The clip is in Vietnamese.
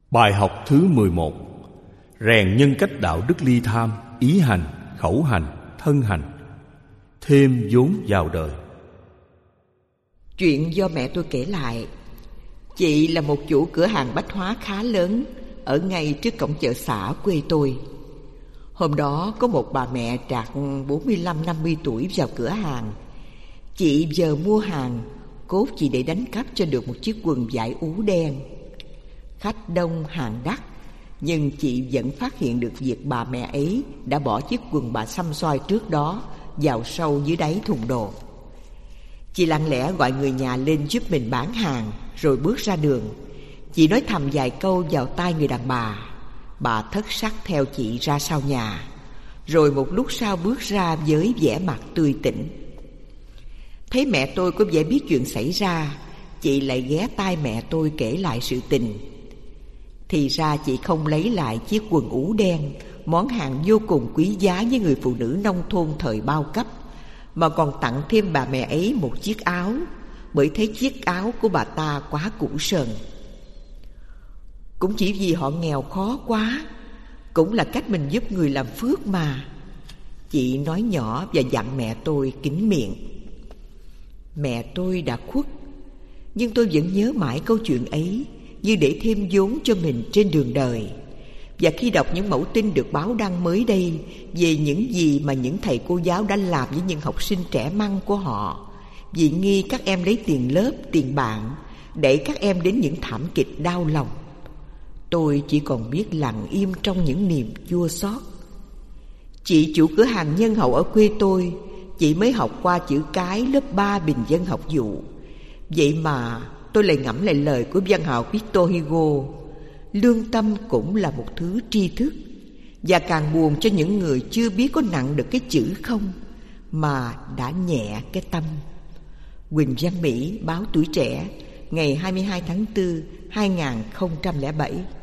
Bài học thứ 11: rèn nhân cách đạo đức ly tham, ý hành, khẩu hành, thân hành, thêm vốn vào đời. Chuyện do mẹ tôi kể lại. Chị là một chủ cửa hàng bách hóa khá lớn ở ngay trước cổng chợ xã quê tôi. Hôm đó có một bà mẹ trạc 45-50 tuổi vào cửa hàng. Chị giờ mua hàng, cốt chỉ để đánh cắp cho được một chiếc quần vải ú đen. Khách đông hàng đắt, nhưng chị vẫn phát hiện được việc bà mẹ ấy đã bỏ chiếc quần bà xăm xoài trước đó vào sâu dưới đáy thùng đồ. Chị lặng lẽ gọi người nhà lên giúp mình bán hàng, rồi bước ra đường. Chị nói thầm vài câu vào tai người đàn bà. Bà thất sắc theo chị ra sau nhà, rồi một lúc sau bước ra với vẻ mặt tươi tỉnh. Thấy mẹ tôi có vẻ biết chuyện xảy ra, chị lại ghé tai mẹ tôi kể lại sự tình. Thì ra chị không lấy lại chiếc quần ú đen, món hàng vô cùng quý giá với người phụ nữ nông thôn thời bao cấp, mà còn tặng thêm bà mẹ ấy một chiếc áo, bởi thấy chiếc áo của bà ta quá cũ sờn. Cũng chỉ vì họ nghèo khó quá, cũng là cách mình giúp người làm phước mà. Chị nói nhỏ và dặn mẹ tôi kín miệng. Mẹ tôi đã khuất, nhưng tôi vẫn nhớ mãi câu chuyện ấy, như để thêm vốn cho mình trên đường đời. Và khi đọc những mẫu tin được báo đăng mới đây về những gì mà những thầy cô giáo đã làm với những học sinh trẻ măng của họ, vì nghi các em lấy tiền lớp, tiền bạn, đẩy các em đến những thảm kịch đau lòng, tôi chỉ còn biết lặng im trong những niềm chua xót. Chị chủ cửa hàng nhân hậu ở quê tôi, chị mới học qua chữ cái lớp 3 bình dân học vụ. Vậy mà tôi lại ngẫm lại lời của văn hào Victor Hugo: lương tâm cũng là một thứ tri thức. Và càng buồn cho những người chưa biết có nặng được cái chữ không, mà đã nhẹ cái tâm. Quỳnh Văn Mỹ, báo Tuổi Trẻ, ngày 22 tháng 4, 2007.